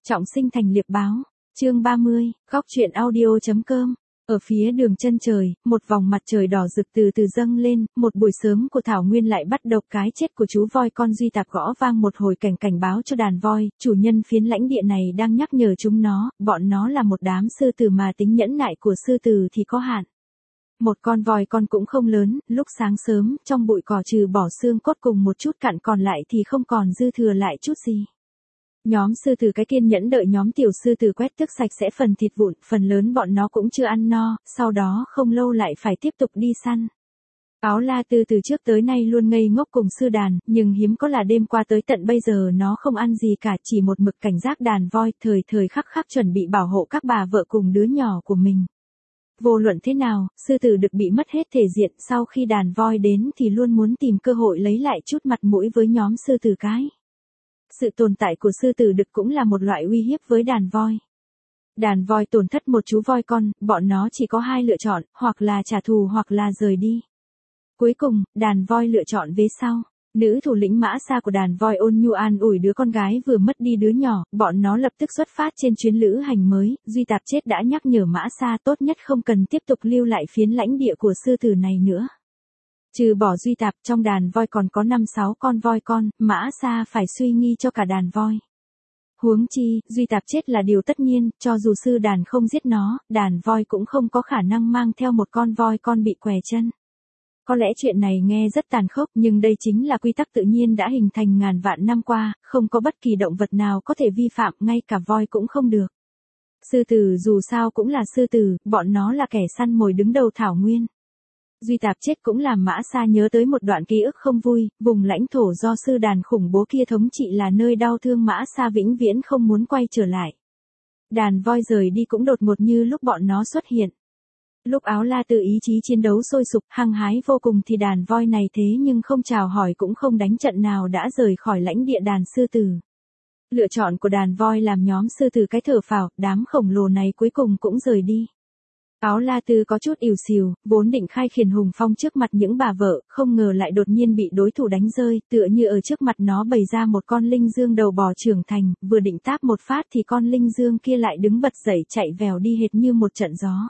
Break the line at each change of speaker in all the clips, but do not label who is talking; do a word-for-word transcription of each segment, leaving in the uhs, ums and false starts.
Trọng sinh thành liệp báo. Chương ba mươi, góc truyện audio.com. Ở phía đường chân trời, một vòng mặt trời đỏ rực từ từ dâng lên, một buổi sớm của thảo nguyên lại bắt đầu cái chết của chú voi con Duy Tạp gõ vang một hồi cảnh cảnh báo cho đàn voi, chủ nhân phiến lãnh địa này đang nhắc nhở chúng nó, bọn nó là một đám sư tử mà tính nhẫn nại của sư tử thì có hạn. Một con voi con cũng không lớn, lúc sáng sớm, trong bụi cỏ trừ bỏ xương cốt cùng một chút cặn còn lại thì không còn dư thừa lại chút gì. Nhóm sư tử cái kiên nhẫn đợi nhóm tiểu sư tử quét tước sạch sẽ phần thịt vụn, phần lớn bọn nó cũng chưa ăn no, sau đó không lâu lại phải tiếp tục đi săn. Áo La Tư từ trước tới nay luôn ngây ngốc cùng sư đàn, nhưng hiếm có là đêm qua tới tận bây giờ nó không ăn gì cả, chỉ một mực cảnh giác đàn voi, thời thời khắc khắc chuẩn bị bảo hộ các bà vợ cùng đứa nhỏ của mình. Vô luận thế nào, sư tử đực bị mất hết thể diện, sau khi đàn voi đến thì luôn muốn tìm cơ hội lấy lại chút mặt mũi với nhóm sư tử cái. Sự tồn tại của sư tử đực cũng là một loại uy hiếp với đàn voi. Đàn voi tổn thất một chú voi con, bọn nó chỉ có hai lựa chọn, hoặc là trả thù hoặc là rời đi. Cuối cùng, đàn voi lựa chọn vế sau. Nữ thủ lĩnh Mã Sa của đàn voi ôn nhu an ủi đứa con gái vừa mất đi đứa nhỏ, bọn nó lập tức xuất phát trên chuyến lữ hành mới. Duy Tạp chết đã nhắc nhở Mã Sa tốt nhất không cần tiếp tục lưu lại phiến lãnh địa của sư tử này nữa. Trừ bỏ Duy Tạp, trong đàn voi còn có năm sáu con voi con, Mã Sa phải suy nghi cho cả đàn voi. Huống chi, Duy Tạp chết là điều tất nhiên, cho dù sư đàn không giết nó, đàn voi cũng không có khả năng mang theo một con voi con bị què chân. Có lẽ chuyện này nghe rất tàn khốc, nhưng đây chính là quy tắc tự nhiên đã hình thành ngàn vạn năm qua, không có bất kỳ động vật nào có thể vi phạm, ngay cả voi cũng không được. Sư tử dù sao cũng là sư tử, bọn nó là kẻ săn mồi đứng đầu thảo nguyên. Duy Tạp chết cũng làm Mã Sa nhớ tới một đoạn ký ức không vui, vùng lãnh thổ do sư đàn khủng bố kia thống trị là nơi đau thương Mã Sa vĩnh viễn không muốn quay trở lại. Đàn voi rời đi cũng đột ngột như lúc bọn nó xuất hiện. Lúc Áo La Tư ý chí chiến đấu sôi sục, hăng hái vô cùng thì đàn voi này thế nhưng không chào hỏi cũng không đánh trận nào đã rời khỏi lãnh địa đàn sư tử. Lựa chọn của đàn voi làm nhóm sư tử cái thở phào, đám khổng lồ này cuối cùng cũng rời đi. Áo La Tư có chút ỉu xìu, vốn định khai khiển hùng phong trước mặt những bà vợ, không ngờ lại đột nhiên bị đối thủ đánh rơi, tựa như ở trước mặt nó bày ra một con linh dương đầu bò trưởng thành, vừa định táp một phát thì con linh dương kia lại đứng bật dậy chạy vèo đi hệt như một trận gió.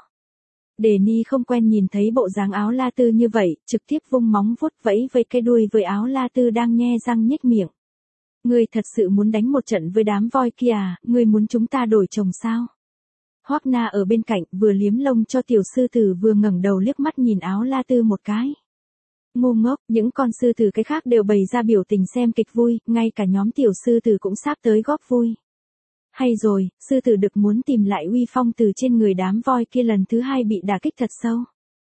Đề Ni không quen nhìn thấy bộ dáng Áo La Tư như vậy, trực tiếp vung móng vuốt vẫy với cái đuôi với Áo La Tư đang nhe răng nhếch miệng. Ngươi thật sự muốn đánh một trận với đám voi kia à, ngươi muốn chúng ta đổi chồng sao? Hoắc Na ở bên cạnh vừa liếm lông cho tiểu sư tử vừa ngẩng đầu liếc mắt nhìn Áo La Tư một cái. Ngu ngốc, những con sư tử cái khác đều bày ra biểu tình xem kịch vui, ngay cả nhóm tiểu sư tử cũng sắp tới góp vui. Hay rồi, sư tử đực muốn tìm lại uy phong từ trên người đám voi kia lần thứ hai bị đả kích thật sâu.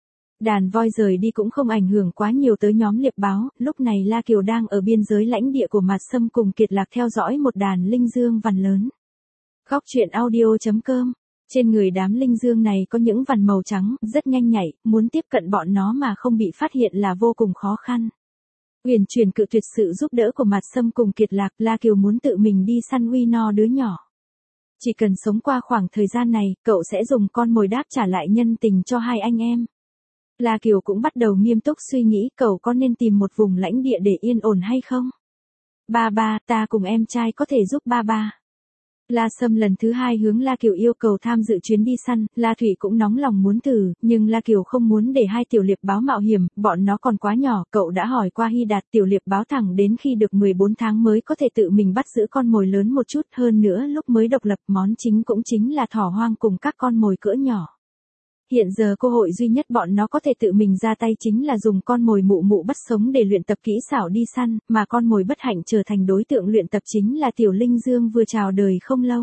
Đàn voi rời đi cũng không ảnh hưởng quá nhiều tới nhóm liệp báo, lúc này La Kiều đang ở biên giới lãnh địa của Mạt Sâm cùng Kiệt Lạc theo dõi một đàn linh dương vằn lớn. Góc truyện audio.com. Trên người đám linh dương này có những vằn màu trắng, rất nhanh nhạy, muốn tiếp cận bọn nó mà không bị phát hiện là vô cùng khó khăn. Uyển chuyển cự tuyệt sự giúp đỡ của Mạt Sâm cùng Kiệt Lạc, La Kiều muốn tự mình đi săn uy no đứa nhỏ. Chỉ cần sống qua khoảng thời gian này, cậu sẽ dùng con mồi đáp trả lại nhân tình cho hai anh em. La Kiều cũng bắt đầu nghiêm túc suy nghĩ cậu có nên tìm một vùng lãnh địa để yên ổn hay không. Ba ba, ta cùng em trai có thể giúp ba ba. La Sâm lần thứ hai hướng La Kiều yêu cầu tham dự chuyến đi săn, La Thủy cũng nóng lòng muốn thử, nhưng La Kiều không muốn để hai tiểu liệp báo mạo hiểm, bọn nó còn quá nhỏ, cậu đã hỏi qua Hy Đạt tiểu liệp báo thẳng đến khi được mười bốn tháng mới có thể tự mình bắt giữ con mồi lớn một chút, hơn nữa lúc mới độc lập món chính cũng chính là thỏ hoang cùng các con mồi cỡ nhỏ. Hiện giờ cơ hội duy nhất bọn nó có thể tự mình ra tay chính là dùng con mồi mụ mụ bắt sống để luyện tập kỹ xảo đi săn, mà con mồi bất hạnh trở thành đối tượng luyện tập chính là tiểu linh dương vừa chào đời không lâu.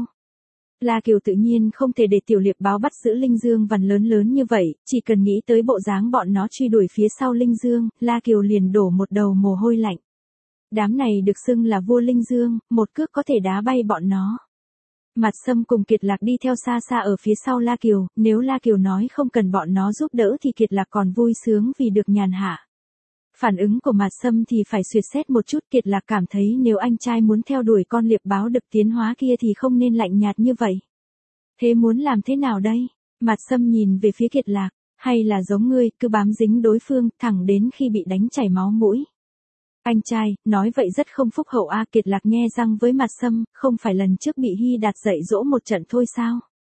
La Kiều tự nhiên không thể để tiểu liệp báo bắt giữ linh dương vằn lớn lớn như vậy, chỉ cần nghĩ tới bộ dáng bọn nó truy đuổi phía sau linh dương, La Kiều liền đổ một đầu mồ hôi lạnh. Đám này được xưng là vua linh dương, một cước có thể đá bay bọn nó. Mạt Sâm cùng Kiệt Lạc đi theo xa xa ở phía sau La Kiều, nếu La Kiều nói không cần bọn nó giúp đỡ thì Kiệt Lạc còn vui sướng vì được nhàn hạ. Phản ứng của Mạt Sâm thì phải suyệt xét một chút, Kiệt Lạc cảm thấy nếu anh trai muốn theo đuổi con liệp báo đực tiến hóa kia thì không nên lạnh nhạt như vậy. Thế muốn làm thế nào đây? Mạt Sâm nhìn về phía Kiệt Lạc, hay là giống ngươi, cứ bám dính đối phương thẳng đến khi bị đánh chảy máu mũi. Anh trai, nói vậy rất không phúc hậu a. Kiệt Lạc nghe răng với Mạt Sâm, không phải lần trước bị Hy Đạt dạy dỗ một trận thôi sao?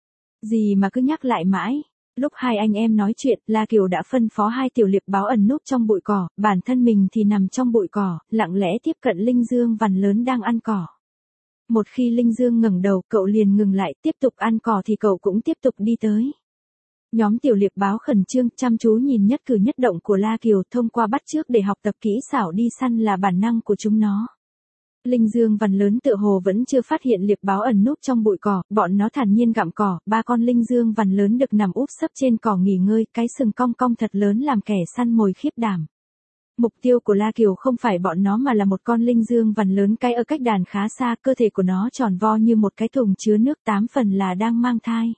Gì mà cứ nhắc lại mãi. Lúc hai anh em nói chuyện, La Kiều đã phân phó hai tiểu liệp báo ẩn núp trong bụi cỏ, bản thân mình thì nằm trong bụi cỏ, lặng lẽ tiếp cận Linh Dương Vằn lớn đang ăn cỏ. Một khi Linh Dương ngẩng đầu, cậu liền ngừng lại, tiếp tục ăn cỏ thì cậu cũng tiếp tục đi tới. Nhóm tiểu liệp báo khẩn trương, chăm chú nhìn nhất cử nhất động của La Kiều, thông qua bắt chước để học tập kỹ xảo đi săn là bản năng của chúng nó. Linh Dương Vằn lớn tựa hồ vẫn chưa phát hiện liệp báo ẩn núp trong bụi cỏ, bọn nó thản nhiên gặm cỏ, ba con Linh Dương Vằn lớn được nằm úp sấp trên cỏ nghỉ ngơi, cái sừng cong cong thật lớn làm kẻ săn mồi khiếp đảm. Mục tiêu của La Kiều không phải bọn nó mà là một con Linh Dương Vằn lớn cái ở cách đàn khá xa, cơ thể của nó tròn vo như một cái thùng chứa nước, tám phần là đang mang thai.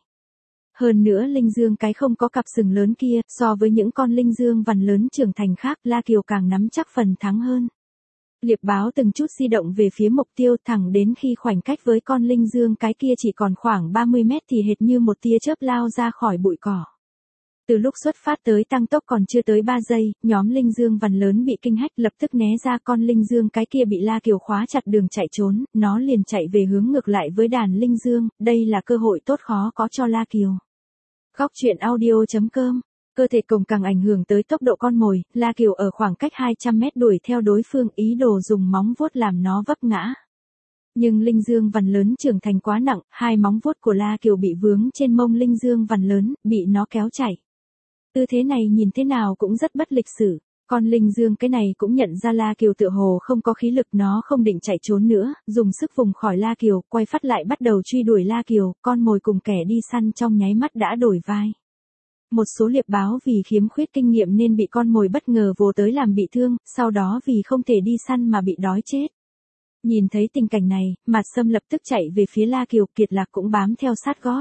Hơn nữa Linh Dương cái không có cặp sừng lớn kia, so với những con Linh Dương Vằn lớn trưởng thành khác, La Kiều càng nắm chắc phần thắng hơn. Liệp báo từng chút di động về phía mục tiêu, thẳng đến khi khoảnh cách với con Linh Dương cái kia chỉ còn khoảng ba mươi mét thì hệt như một tia chớp lao ra khỏi bụi cỏ. Từ lúc xuất phát tới tăng tốc còn chưa tới ba giây, nhóm Linh Dương Vằn lớn bị kinh hách, lập tức né ra. Con Linh Dương cái kia bị La Kiều khóa chặt đường chạy trốn, nó liền chạy về hướng ngược lại với đàn Linh Dương, đây là cơ hội tốt khó có cho La Kiều. Góc truyện audio chấm com. Cơ thể cồng càng ảnh hưởng tới tốc độ con mồi, La Kiều ở khoảng cách hai trăm mét đuổi theo đối phương, ý đồ dùng móng vuốt làm nó vấp ngã. Nhưng Linh Dương Vằn lớn trưởng thành quá nặng, hai móng vuốt của La Kiều bị vướng trên mông Linh Dương Vằn lớn, bị nó kéo chạy. Tư thế này nhìn thế nào cũng rất bất lịch sự. Con Linh Dương cái này cũng nhận ra La Kiều tựa hồ không có khí lực, nó không định chạy trốn nữa, dùng sức vùng khỏi La Kiều, quay phát lại bắt đầu truy đuổi La Kiều, con mồi cùng kẻ đi săn trong nháy mắt đã đổi vai. Một số liệp báo vì khiếm khuyết kinh nghiệm nên bị con mồi bất ngờ vồ tới làm bị thương, sau đó vì không thể đi săn mà bị đói chết. Nhìn thấy tình cảnh này, Mạt Sâm lập tức chạy về phía La Kiều, Kiệt Lạc cũng bám theo sát gót.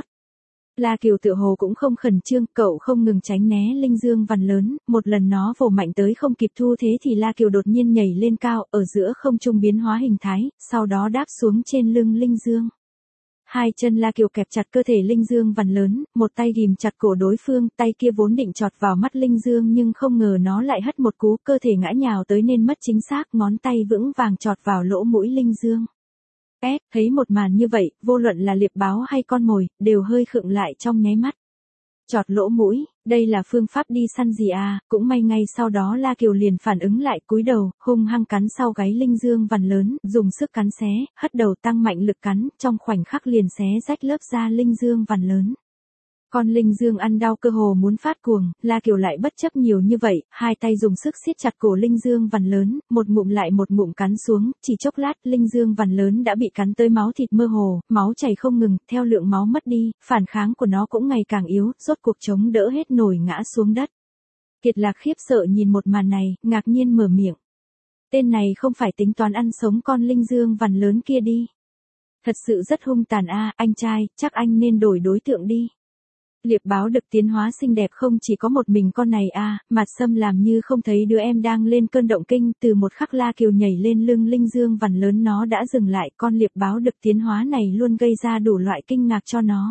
La Kiều tựa hồ cũng không khẩn trương, cậu không ngừng tránh né Linh Dương Vằn lớn, một lần nó vồ mạnh tới không kịp thu thế thì La Kiều đột nhiên nhảy lên cao, ở giữa không trung biến hóa hình thái, sau đó đáp xuống trên lưng Linh Dương. Hai chân La Kiều kẹp chặt cơ thể Linh Dương Vằn lớn, một tay ghìm chặt cổ đối phương, tay kia vốn định chọt vào mắt Linh Dương nhưng không ngờ nó lại hất một cú, cơ thể ngã nhào tới nên mất chính xác, ngón tay vững vàng chọt vào lỗ mũi Linh Dương. Ép, thấy một màn như vậy, vô luận là liệp báo hay con mồi, đều hơi khựng lại trong nháy mắt. Chọt lỗ mũi, đây là phương pháp đi săn gì à, cũng may ngay sau đó La Kiều liền phản ứng lại, cúi đầu, hung hăng cắn sau gáy Linh Dương Vằn lớn, dùng sức cắn xé, hất đầu tăng mạnh lực cắn, trong khoảnh khắc liền xé rách lớp da Linh Dương Vằn lớn. Con Linh Dương ăn đau cơ hồ muốn phát cuồng, La Kiều lại bất chấp nhiều như vậy, hai tay dùng sức siết chặt cổ Linh Dương Vằn lớn, một ngụm lại một ngụm cắn xuống, chỉ chốc lát, Linh Dương Vằn lớn đã bị cắn tới máu thịt mơ hồ, máu chảy không ngừng, theo lượng máu mất đi, phản kháng của nó cũng ngày càng yếu, rốt cuộc chống đỡ hết nổi ngã xuống đất. Kiệt Lạc khiếp sợ nhìn một màn này, ngạc nhiên mở miệng. Tên này không phải tính toán ăn sống con Linh Dương Vằn lớn kia đi. Thật sự rất hung tàn a, anh trai, chắc anh nên đổi đối tượng đi. Liệp báo được tiến hóa xinh đẹp không chỉ có một mình con này à, Mạt Sâm làm như không thấy đứa em đang lên cơn động kinh, từ một khắc La Kiều nhảy lên lưng Linh Dương Vằn lớn nó đã dừng lại, con liệp báo được tiến hóa này luôn gây ra đủ loại kinh ngạc cho nó.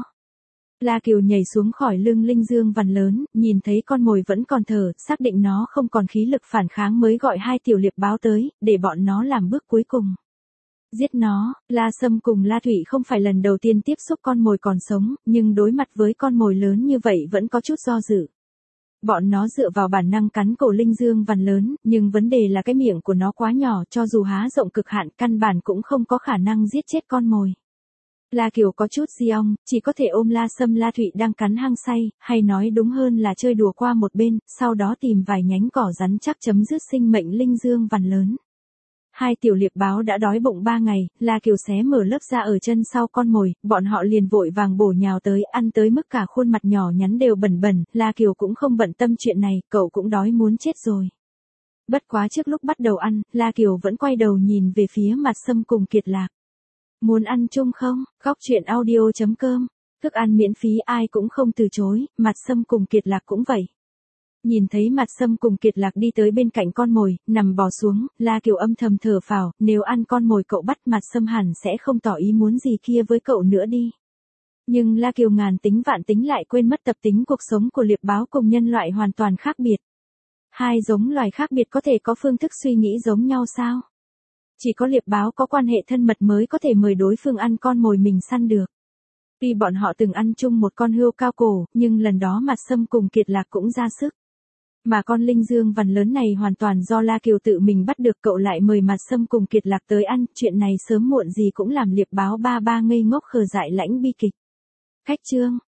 La Kiều nhảy xuống khỏi lưng Linh Dương Vằn lớn, nhìn thấy con mồi vẫn còn thở, xác định nó không còn khí lực phản kháng mới gọi hai tiểu liệp báo tới, để bọn nó làm bước cuối cùng. Giết nó, La Sâm cùng La Thụy không phải lần đầu tiên tiếp xúc con mồi còn sống, nhưng đối mặt với con mồi lớn như vậy vẫn có chút do dự. Bọn nó dựa vào bản năng cắn cổ Linh Dương Vằn lớn, nhưng vấn đề là cái miệng của nó quá nhỏ, cho dù há rộng cực hạn căn bản cũng không có khả năng giết chết con mồi. La Kiều có chút di ong, chỉ có thể ôm La Sâm La Thụy đang cắn hăng say, hay nói đúng hơn là chơi đùa qua một bên, sau đó tìm vài nhánh cỏ rắn chắc chấm dứt sinh mệnh Linh Dương Vằn lớn. Hai tiểu liệp báo đã đói bụng ba ngày, La Kiều xé mở lớp da ở chân sau con mồi, bọn họ liền vội vàng bổ nhào tới, ăn tới mức cả khuôn mặt nhỏ nhắn đều bẩn bẩn, La Kiều cũng không bận tâm chuyện này, cậu cũng đói muốn chết rồi. Bất quá trước lúc bắt đầu ăn, La Kiều vẫn quay đầu nhìn về phía Mạt Sâm cùng Kiệt Lạc. Muốn ăn chung không? Góc truyện audio chấm com. Thức ăn miễn phí ai cũng không từ chối, Mạt Sâm cùng Kiệt Lạc cũng vậy. Nhìn thấy Mạt Sâm cùng Kiệt Lạc đi tới bên cạnh con mồi, nằm bò xuống, La Kiều âm thầm thở phào, nếu ăn con mồi cậu bắt Mạt Sâm hẳn sẽ không tỏ ý muốn gì kia với cậu nữa đi. Nhưng La Kiều ngàn tính vạn tính lại quên mất tập tính cuộc sống của liệp báo cùng nhân loại hoàn toàn khác biệt. Hai giống loài khác biệt có thể có phương thức suy nghĩ giống nhau sao? Chỉ có liệp báo có quan hệ thân mật mới có thể mời đối phương ăn con mồi mình săn được. Tuy bọn họ từng ăn chung một con hươu cao cổ, nhưng lần đó Mặt Sâm cùng Kiệt Lạc cũng ra sức. Mà con linh dương vằn lớn này hoàn toàn do La Kiều tự mình bắt được, cậu lại mời Mặt Sâm cùng Kiệt Lạc tới ăn, chuyện này sớm muộn gì cũng làm liệp báo ba ba ngây ngốc khờ dại lãnh bi kịch. Khách trương,